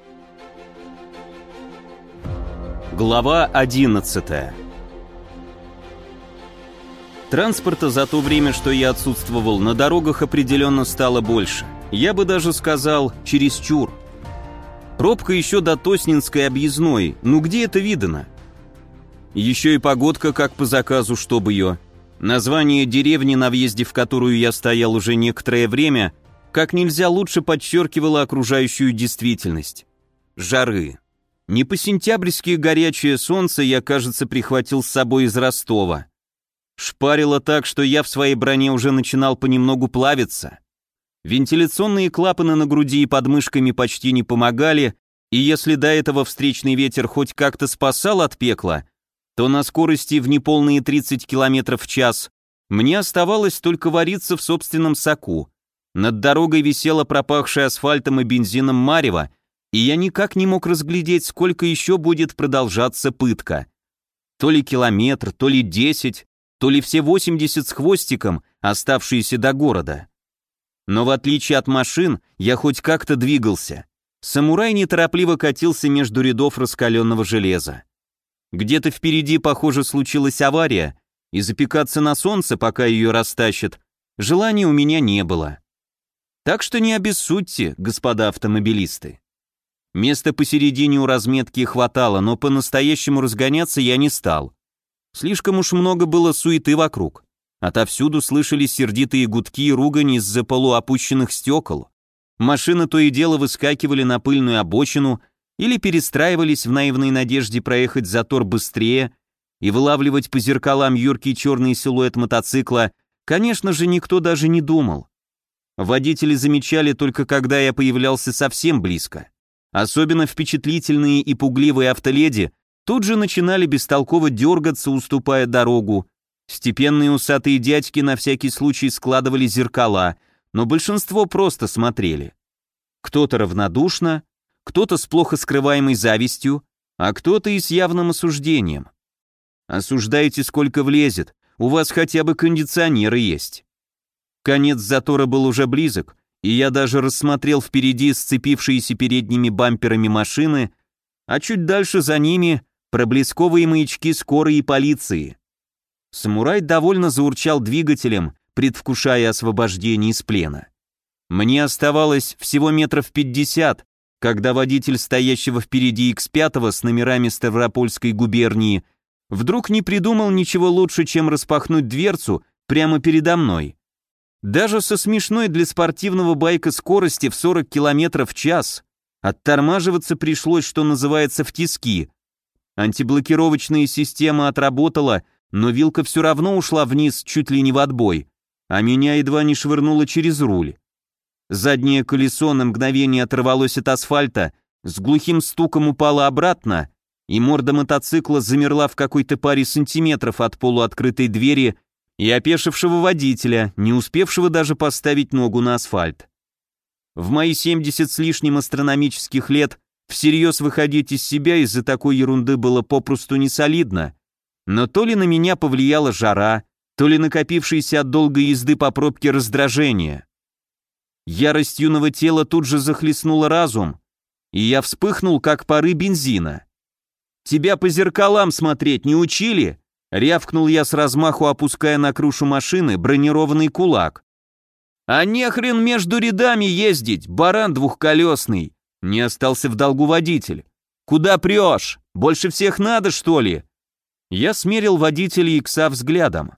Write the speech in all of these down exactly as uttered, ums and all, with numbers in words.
Глава одиннадцатая. Транспорта за то время, что я отсутствовал, на дорогах определенно стало больше. Я бы даже сказал, чересчур. Пробка еще до Тоснинской объездной, ну где это видано? Еще и погодка как по заказу, чтобы ее. Название деревни, на въезде в которую я стоял уже некоторое время, как нельзя лучше подчеркивало окружающую действительность. Жары. Не по-сентябрьски горячее солнце я, кажется, прихватил с собой из Ростова. Шпарило так, что я в своей броне уже начинал понемногу плавиться. Вентиляционные клапаны на груди и под мышками почти не помогали, и если до этого встречный ветер хоть как-то спасал от пекла, то на скорости в неполные тридцать километров в час мне оставалось только вариться в собственном соку. Над дорогой висела пропахшая асфальтом и бензином марево, и я никак не мог разглядеть, сколько еще будет продолжаться пытка. То ли километр, то ли десять, то ли все восемьдесят с хвостиком, оставшиеся до города. Но в отличие от машин, я хоть как-то двигался. Самурай неторопливо катился между рядов раскаленного железа. Где-то впереди, похоже, случилась авария, и запекаться на солнце, пока ее растащат, желания у меня не было. Так что не обессудьте, господа автомобилисты. Места посередине у разметки хватало, но по-настоящему разгоняться я не стал. Слишком уж много было суеты вокруг. Отовсюду слышались сердитые гудки и ругань из-за полуопущенных стекол. Машины то и дело выскакивали на пыльную обочину или перестраивались в наивной надежде проехать затор быстрее и вылавливать по зеркалам юркий черный силуэт мотоцикла, конечно же, никто даже не думал. Водители замечали только когда я появлялся совсем близко. Особенно впечатлительные и пугливые автоледи тут же начинали бестолково дергаться, уступая дорогу. Степенные усатые дядьки на всякий случай складывали зеркала, но большинство просто смотрели. Кто-то равнодушно, кто-то с плохо скрываемой завистью, а кто-то и с явным осуждением. Осуждайте сколько влезет, у вас хотя бы кондиционеры есть. Конец затора был уже близок, и я даже рассмотрел впереди сцепившиеся передними бамперами машины, а чуть дальше за ними проблесковые маячки скорой и полиции. Самурай довольно заурчал двигателем, предвкушая освобождение из плена. Мне оставалось всего метров пятьдесят, когда водитель стоящего впереди икс пять с номерами Ставропольской губернии вдруг не придумал ничего лучше, чем распахнуть дверцу прямо передо мной. Даже со смешной для спортивного байка скорости в сорок километров в час оттормаживаться пришлось, что называется, в тиски. Антиблокировочная система отработала, но вилка все равно ушла вниз чуть ли не в отбой, а меня едва не швырнуло через руль. Заднее колесо на мгновение оторвалось от асфальта, с глухим стуком упало обратно, и морда мотоцикла замерла в какой-то паре сантиметров от полуоткрытой двери и опешившего водителя, не успевшего даже поставить ногу на асфальт. В мои семьдесят с лишним астрономических лет всерьез выходить из себя из-за такой ерунды было попросту не солидно, но то ли на меня повлияла жара, то ли накопившееся от долгой езды по пробке раздражение. Ярость юного тела тут же захлестнула разум, и я вспыхнул, как пары бензина. «Тебя по зеркалам смотреть не учили?» Рявкнул я с размаху, опуская на крышу машины бронированный кулак. «А нехрен между рядами ездить, баран двухколесный!» Не остался в долгу водитель. «Куда прешь? Больше всех надо, что ли?» Я смерил водителя икса взглядом.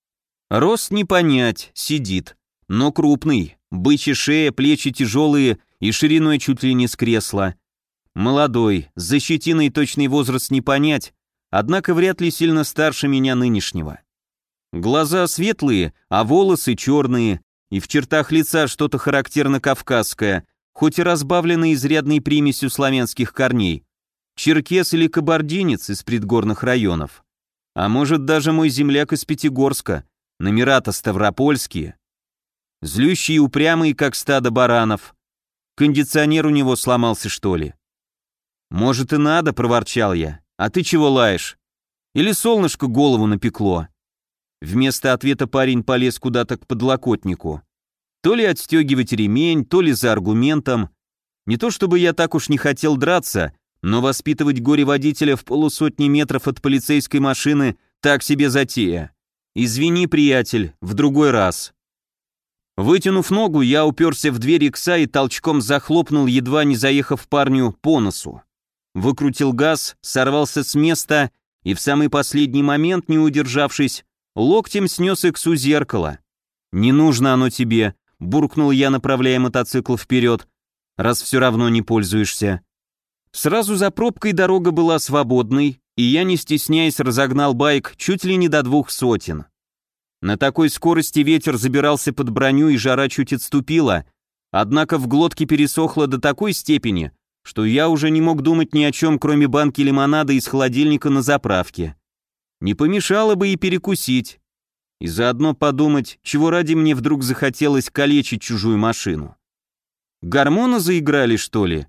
Рост не понять, сидит, но крупный, бычья шея, плечи тяжелые и шириной чуть ли не с кресла. Молодой, с щетиной точный возраст не понять, однако вряд ли сильно старше меня нынешнего. Глаза светлые, а волосы черные, и в чертах лица что-то характерно кавказское, хоть и разбавлено изрядной примесью славянских корней. Черкес или кабардинец из предгорных районов. А может, даже мой земляк из Пятигорска, номера-то ставропольские. Злющий и упрямый, как стадо баранов. Кондиционер у него сломался, что ли? «Может и надо», — проворчал я. «А ты чего лаешь? Или солнышко голову напекло?» Вместо ответа парень полез куда-то к подлокотнику. То ли отстегивать ремень, то ли за аргументом. Не то чтобы я так уж не хотел драться, но воспитывать горе-водителя в полусотни метров от полицейской машины так себе затея. Извини, приятель, в другой раз. Вытянув ногу, я уперся в дверь икса и толчком захлопнул, едва не заехав парню по носу. Выкрутил газ, сорвался с места и в самый последний момент, не удержавшись, локтем снес иксу зеркало. «Не нужно оно тебе», — буркнул я, направляя мотоцикл вперед, «раз все равно не пользуешься». Сразу за пробкой дорога была свободной, и я, не стесняясь, разогнал байк чуть ли не до двух сотен. На такой скорости ветер забирался под броню, и жара чуть отступила, однако в глотке пересохло до такой степени, что я уже не мог думать ни о чем, кроме банки лимонада из холодильника на заправке. Не помешало бы и перекусить, и заодно подумать, чего ради мне вдруг захотелось калечить чужую машину. Гормоны заиграли, что ли?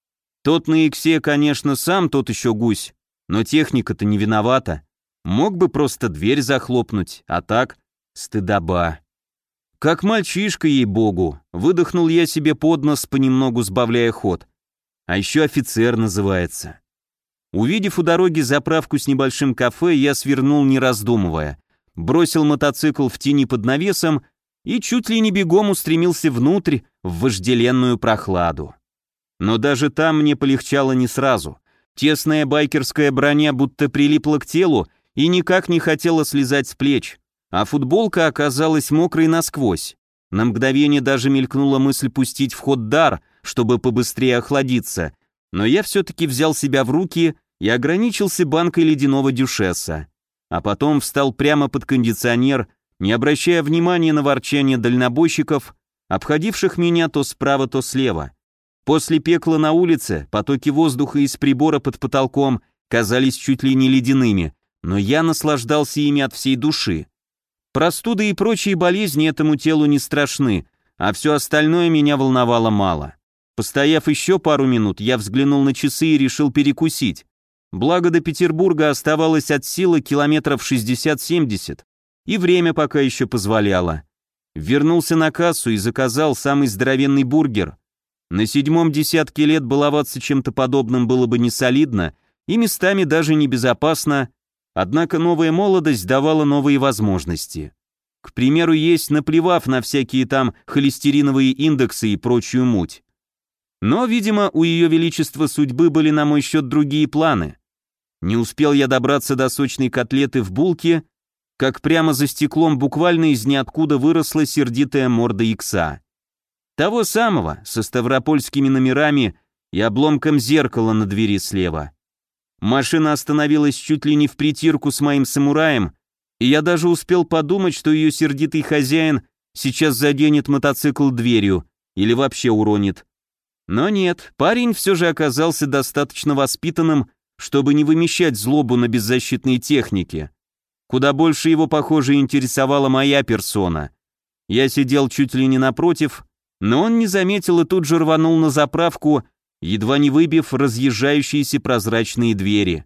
Тот на иксе, конечно, сам тот еще гусь, но техника-то не виновата. Мог бы просто дверь захлопнуть, а так стыдоба. Как мальчишка, ей-богу, выдохнул я себе под нос, понемногу сбавляя ход. А еще офицер называется. Увидев у дороги заправку с небольшим кафе, я свернул, не раздумывая, бросил мотоцикл в тени под навесом и чуть ли не бегом устремился внутрь в вожделенную прохладу. Но даже там мне полегчало не сразу. Тесная байкерская броня будто прилипла к телу и никак не хотела слезать с плеч, а футболка оказалась мокрой насквозь. На мгновение даже мелькнула мысль пустить в ход дар, чтобы побыстрее охладиться, но я все-таки взял себя в руки и ограничился банкой ледяного дюшесса, а потом встал прямо под кондиционер, не обращая внимания на ворчание дальнобойщиков, обходивших меня то справа, то слева. После пекла на улице потоки воздуха из прибора под потолком казались чуть ли не ледяными, но я наслаждался ими от всей души. Простуды и прочие болезни этому телу не страшны, а все остальное меня волновало мало. Постояв еще пару минут, я взглянул на часы и решил перекусить. Благо до Петербурга оставалось от силы километров шестьдесят-семьдесят, и время пока еще позволяло. Вернулся на кассу и заказал самый здоровенный бургер. На седьмом десятке лет баловаться чем-то подобным было бы не солидно и местами даже небезопасно, однако новая молодость давала новые возможности. К примеру, есть, наплевав на всякие там холестериновые индексы и прочую муть. Но, видимо, у ее величества судьбы были на мой счет другие планы. Не успел я добраться до сочной котлеты в булке, как прямо за стеклом буквально из ниоткуда выросла сердитая морда икса. Того самого, со ставропольскими номерами и обломком зеркала на двери слева. Машина остановилась чуть ли не в притирку с моим самураем, и я даже успел подумать, что ее сердитый хозяин сейчас заденет мотоцикл дверью или вообще уронит. Но нет, парень все же оказался достаточно воспитанным, чтобы не вымещать злобу на беззащитной технике. Куда больше его, похоже, интересовала моя персона. Я сидел чуть ли не напротив, но он не заметил и тут же рванул на заправку, едва не выбив разъезжающиеся прозрачные двери.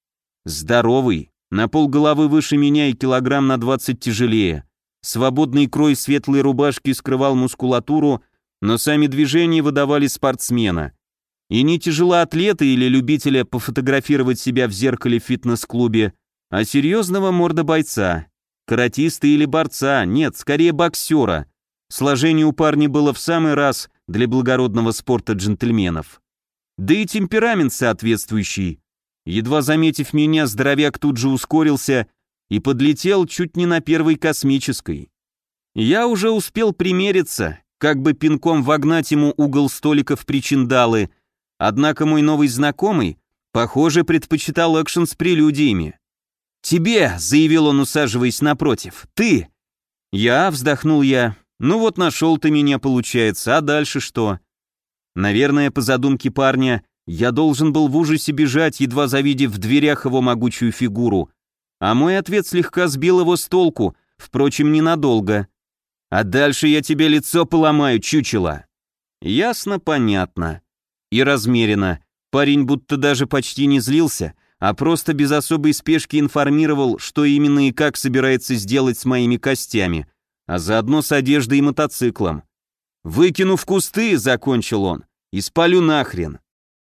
Здоровый, на полголовы выше меня и килограмм на двадцать тяжелее. Свободный крой светлой рубашки скрывал мускулатуру, но сами движения выдавали спортсмена. И не тяжелоатлета или любителя пофотографировать себя в зеркале в фитнес-клубе, а серьезного мордобойца, каратиста или борца, нет, скорее боксера. Сложение у парня было в самый раз для благородного спорта джентльменов. Да и темперамент соответствующий. Едва заметив меня, здоровяк тут же ускорился и подлетел чуть не на первой космической. Я уже успел примериться, как бы пинком вогнать ему угол столика в причиндалы, однако мой новый знакомый, похоже, предпочитал экшен с прелюдиями. «Тебе», — заявил он, усаживаясь напротив, — «ты». «Я», — вздохнул я, — «ну вот нашел ты меня, получается, а дальше что?» Наверное, по задумке парня, я должен был в ужасе бежать, едва завидев в дверях его могучую фигуру, а мой ответ слегка сбил его с толку, впрочем, ненадолго. «А дальше я тебе лицо поломаю, чучело». Ясно, понятно. И размеренно. Парень будто даже почти не злился, а просто без особой спешки информировал, что именно и как собирается сделать с моими костями, а заодно с одеждой и мотоциклом. «Выкину в кусты», — закончил он, И спалю нахрен.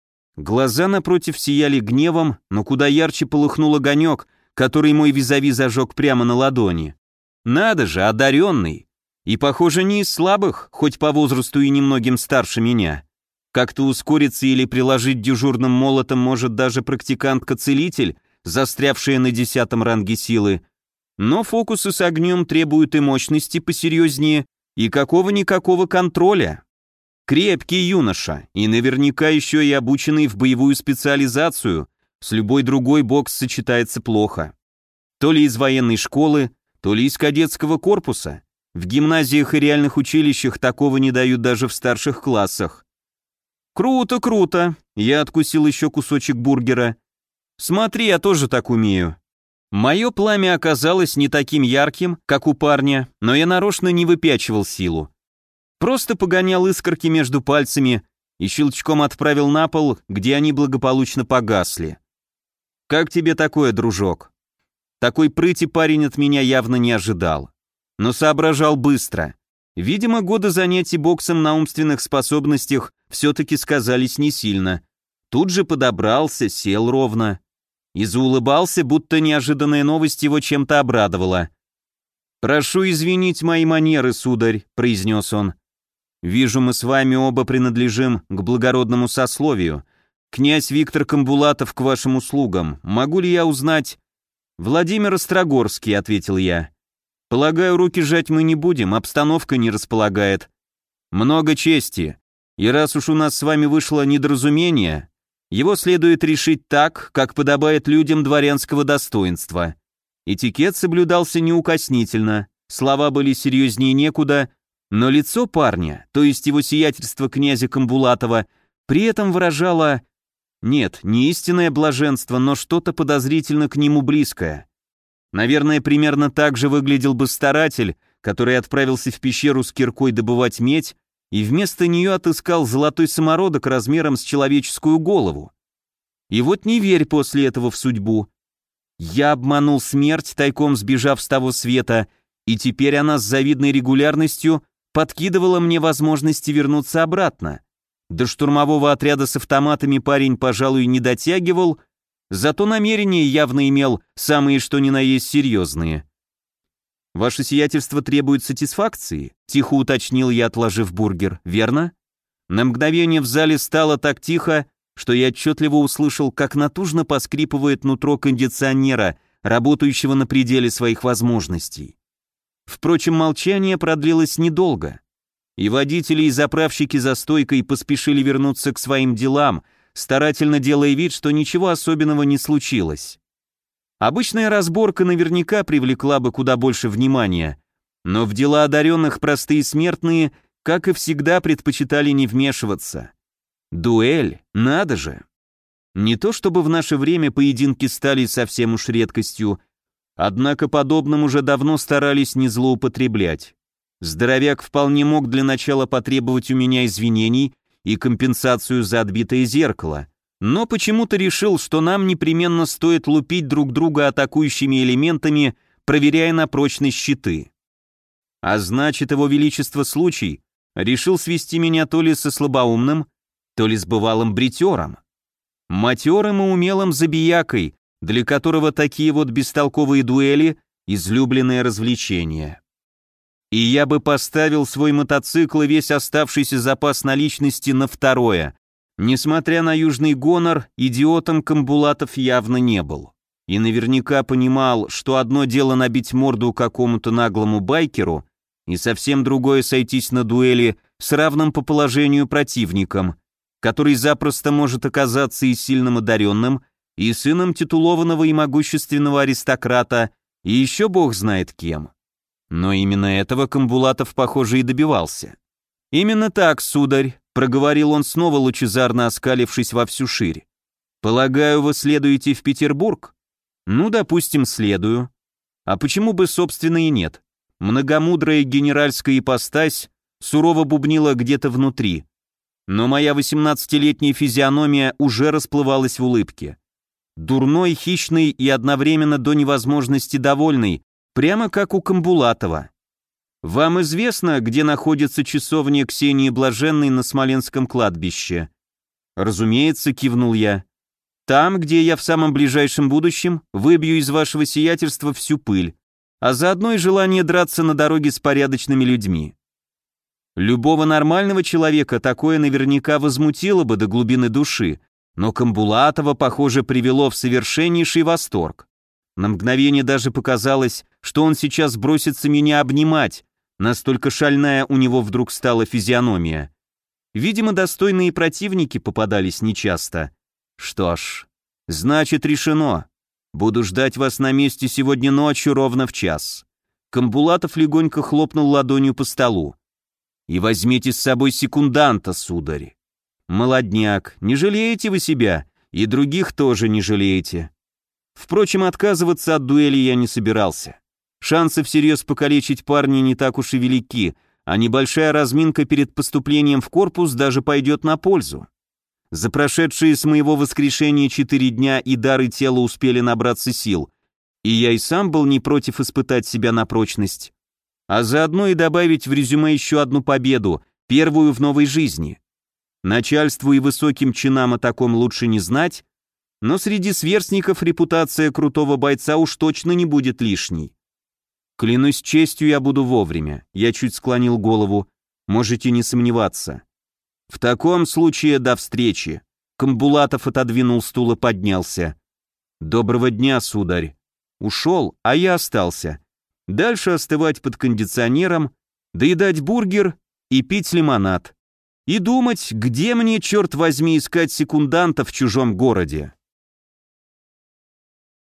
Глаза напротив сияли гневом, но куда ярче полыхнул огонек, который мой визави зажег прямо на ладони. Надо же, одаренный. И, похоже, не из слабых, хоть по возрасту и немногим старше меня. Как-то ускориться или приложить дежурным молотом может даже практикантка-целитель, застрявшая на десятом ранге силы. Но фокусы с огнем требуют и мощности посерьезнее, и какого-никакого контроля. Крепкий юноша, и наверняка еще и обученный в боевую специализацию, с любой другой бокс сочетается плохо. То ли из военной школы, то ли из кадетского корпуса. В гимназиях и реальных училищах такого не дают даже в старших классах. Круто, круто. Я откусил еще кусочек бургера. Смотри, я тоже так умею. Мое пламя оказалось не таким ярким, как у парня, но я нарочно не выпячивал силу. Просто погонял искорки между пальцами и щелчком отправил на пол, где они благополучно погасли. Как тебе такое, дружок? Такой прыти парень от меня явно не ожидал. Но соображал быстро. Видимо, годы занятий боксом на умственных способностях все-таки сказались не сильно. Тут же подобрался, сел ровно. И заулыбался, будто неожиданная новость его чем-то обрадовала. «Прошу извинить мои манеры, сударь», — произнес он. «Вижу, мы с вами оба принадлежим к благородному сословию. Князь Виктор Камбулатов к вашим услугам. Могу ли я узнать...» «Владимир Острогорский», — ответил я. «Полагаю, руки жать мы не будем, обстановка не располагает. Много чести. И раз уж у нас с вами вышло недоразумение, его следует решить так, как подобает людям дворянского достоинства». Этикет соблюдался неукоснительно, слова были серьезнее некуда, но лицо парня, то есть его сиятельство князя Камбулатова, при этом выражало, нет, не истинное блаженство, но что-то подозрительно к нему близкое. Наверное, примерно так же выглядел бы старатель, который отправился в пещеру с киркой добывать медь, и вместо нее отыскал золотой самородок размером с человеческую голову. И вот не верь после этого в судьбу. Я обманул смерть, тайком сбежав с того света, и теперь она с завидной регулярностью подкидывала мне возможности вернуться обратно. До штурмового отряда с автоматами парень, пожалуй, не дотягивал, зато намерения явно имел самые что ни на есть серьезные. «Ваше сиятельство требует сатисфакции?» — тихо уточнил я, отложив бургер, верно? На мгновение в зале стало так тихо, что я отчетливо услышал, как натужно поскрипывает нутро кондиционера, работающего на пределе своих возможностей. Впрочем, молчание продлилось недолго, и водители и заправщики за стойкой поспешили вернуться к своим делам, старательно делая вид, что ничего особенного не случилось. Обычная разборка наверняка привлекла бы куда больше внимания, но в дела одаренных простые смертные, как и всегда, предпочитали не вмешиваться. Дуэль, надо же. Не то чтобы в наше время поединки стали совсем уж редкостью, однако подобным уже давно старались не злоупотреблять. Здоровяк вполне мог для начала потребовать у меня извинений и компенсацию за отбитое зеркало, но почему-то решил, что нам непременно стоит лупить друг друга атакующими элементами, проверяя на прочность щиты. А значит, его величество случай решил свести меня то ли со слабоумным, то ли с бывалым бритером. Матерым и умелым забиякой, для которого такие вот бестолковые дуэли — излюбленное развлечение. И я бы поставил свой мотоцикл и весь оставшийся запас наличности на второе. Несмотря на южный гонор, идиотом Камбулатов явно не был. И наверняка понимал, что одно дело набить морду какому-то наглому байкеру, и совсем другое сойтись на дуэли с равным по положению противником, который запросто может оказаться и сильным одаренным, и сыном титулованного и могущественного аристократа, и еще бог знает кем. Но именно этого Камбулатов, похоже, и добивался. «Именно так, сударь», — проговорил он снова, лучезарно оскалившись во всю ширь. «Полагаю, вы следуете в Петербург?» «Ну, допустим, следую. А почему бы, собственно, и нет? Многомудрая генеральская ипостась сурово бубнила где-то внутри. Но моя восемнадцатилетняя физиономия уже расплывалась в улыбке. Дурной, хищный и одновременно до невозможности довольный, прямо как у Камбулатова. Вам известно, где находится часовня Ксении Блаженной на Смоленском кладбище? Разумеется, кивнул я. Там, где я в самом ближайшем будущем выбью из вашего сиятельства всю пыль, а заодно и желание драться на дороге с порядочными людьми. Любого нормального человека такое наверняка возмутило бы до глубины души, но Камбулатова, похоже, привело в совершеннейший восторг. На мгновение даже показалось, что он сейчас бросится меня обнимать, настолько шальная у него вдруг стала физиономия. Видимо, достойные противники попадались нечасто. Что ж, значит решено. Буду ждать вас на месте сегодня ночью ровно в час. Камбулатов легонько хлопнул ладонью по столу. И возьмите с собой секунданта, сударь. Молодняк, не жалеете вы себя, и других тоже не жалеете. Впрочем, отказываться от дуэли я не собирался. Шансы всерьез покалечить парня не так уж и велики, а небольшая разминка перед поступлением в корпус даже пойдет на пользу. За прошедшие с моего воскрешения четыре дня и дары тела успели набраться сил, и я и сам был не против испытать себя на прочность, а заодно и добавить в резюме еще одну победу, первую в новой жизни. Начальству и высоким чинам о таком лучше не знать, но среди сверстников репутация крутого бойца уж точно не будет лишней. Клянусь честью, я буду вовремя. Я чуть склонил голову. Можете не сомневаться. В таком случае до встречи. Камбулатов отодвинул стул и поднялся. Доброго дня, сударь. Ушел, а я остался. Дальше остывать под кондиционером, доедать бургер и пить лимонад. И думать, где мне, черт возьми, искать секунданта в чужом городе.